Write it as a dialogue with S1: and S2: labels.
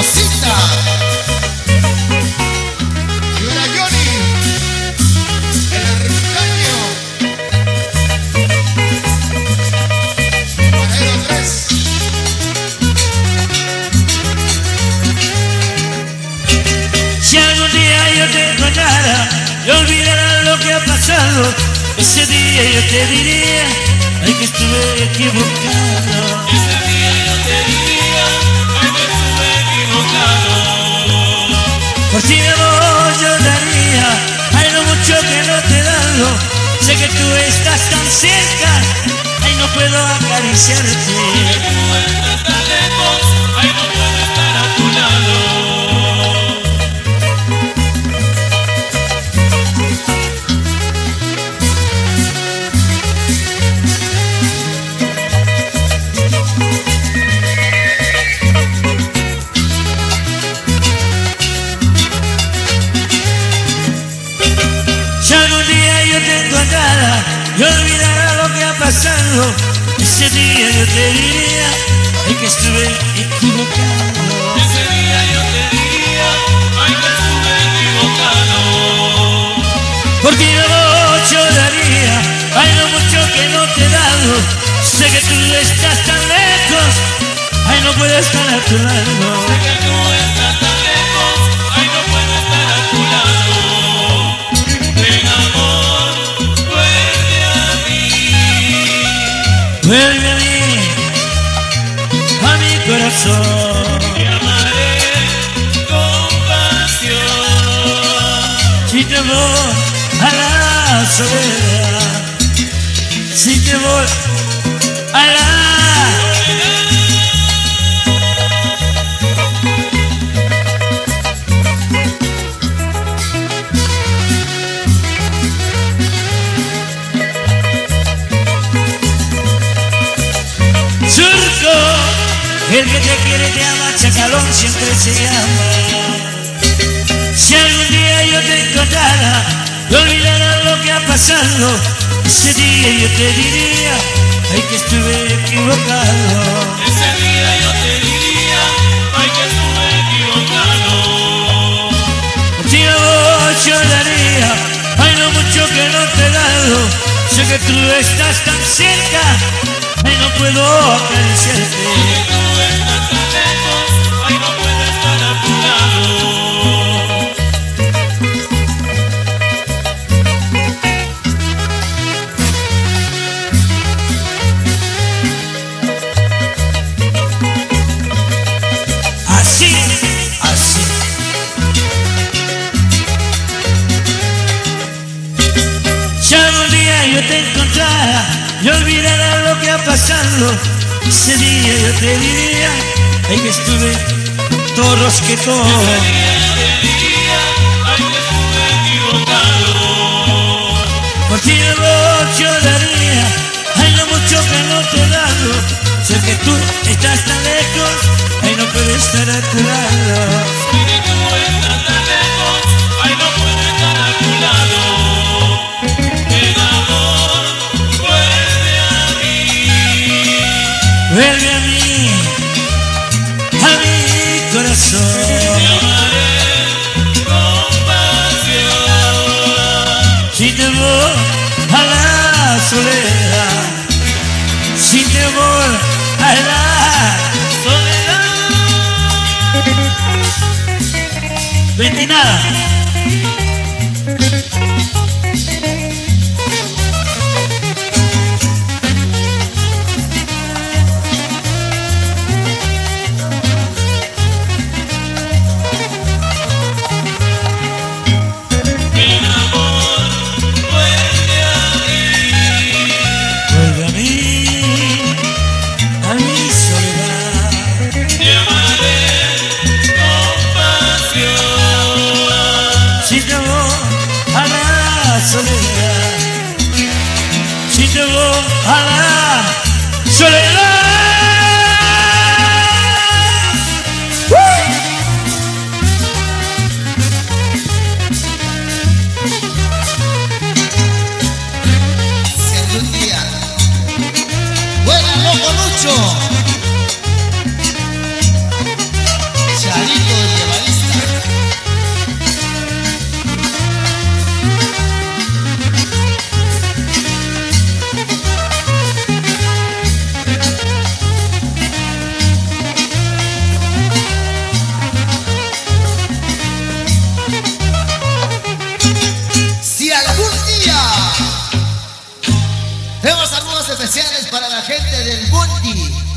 S1: Rosita y una Johnny, el ermitaño, Majero 3.
S2: Si algún día yo te encontrara y olvidara lo que ha pasado, ese día yo te diría, ay, que estuve equivocado.
S3: Ese día yo te diría, ay, que estuve equivocado.
S2: Por ti mi amor yo daría, ay, lo mucho que no te he dado. Sé que tú estás tan cerca, ay, no puedo acariciarte.
S3: Sé que tú estás tan lejos, ay, no puedo estar a tu lado.
S2: Si algún día yo te encontrara y olvidara lo que ha pasado, ese día yo te diría, ay, que estuve equivocado.
S3: Ese día yo te diría, ay, que estuve equivocado.
S2: Por ti mi amor yo daría, ay, lo mucho que no te he dado. Sé que tú estás tan lejos, ay, no puedo estar a tu lado.
S3: Sé que tú estás tan lejos, ay, no puedo estar a tu lado. Ven amor, vuelve a mí.
S2: Vuelve a mi corazón.
S3: Te amaré con pasión.
S2: Si te voy a la soledad, si te voy a la... Surco, el que te quiere te ama, Chacalón siempre se llama. Si algún día yo te encontrara y olvidara lo que ha pasado, ese día yo te diría, ay, que estuve equivocado.
S3: Ese día yo te diría, ay, que estuve equivocado.
S2: Por ti amor yo daría, ay, lo mucho que no te he dado. Sé que tú estás tan cerca, ay, no puedo acariciarte.
S3: Sé que tú estás tan lejos, ay, no puedo estar a tu lado.
S2: Así, así. Si algún día yo te encontrara y olvidara lo que ha pasado, ese día yo te diría, ay, que estuve todo rosquetón.
S3: Ese día yo te diría, ay, que estuve equivocado.
S2: Por ti amor yo daría, ay, lo mucho que no te he dado. Sé que tú estás tan lejos, ay, no puedo estar a tu lado.
S3: Sé que tú estás tan lejos, ay, no puedo estar a tu lado. Ven amor, vuelve a mí.
S2: Vuelve a mi corazón.
S3: Te amaré con pasión.
S2: Si te voy a la soledad, si te voy a la soledad. Vente nada.
S3: Ven amor, vuelve a mí.
S2: Vuelve a mi soledad.
S3: Te amaré con pasión.
S2: Si te voy a la soledad, si te voy a la soledad.
S1: Si algún día fuera loco Lucho, Charito especiales para la gente del Bondi.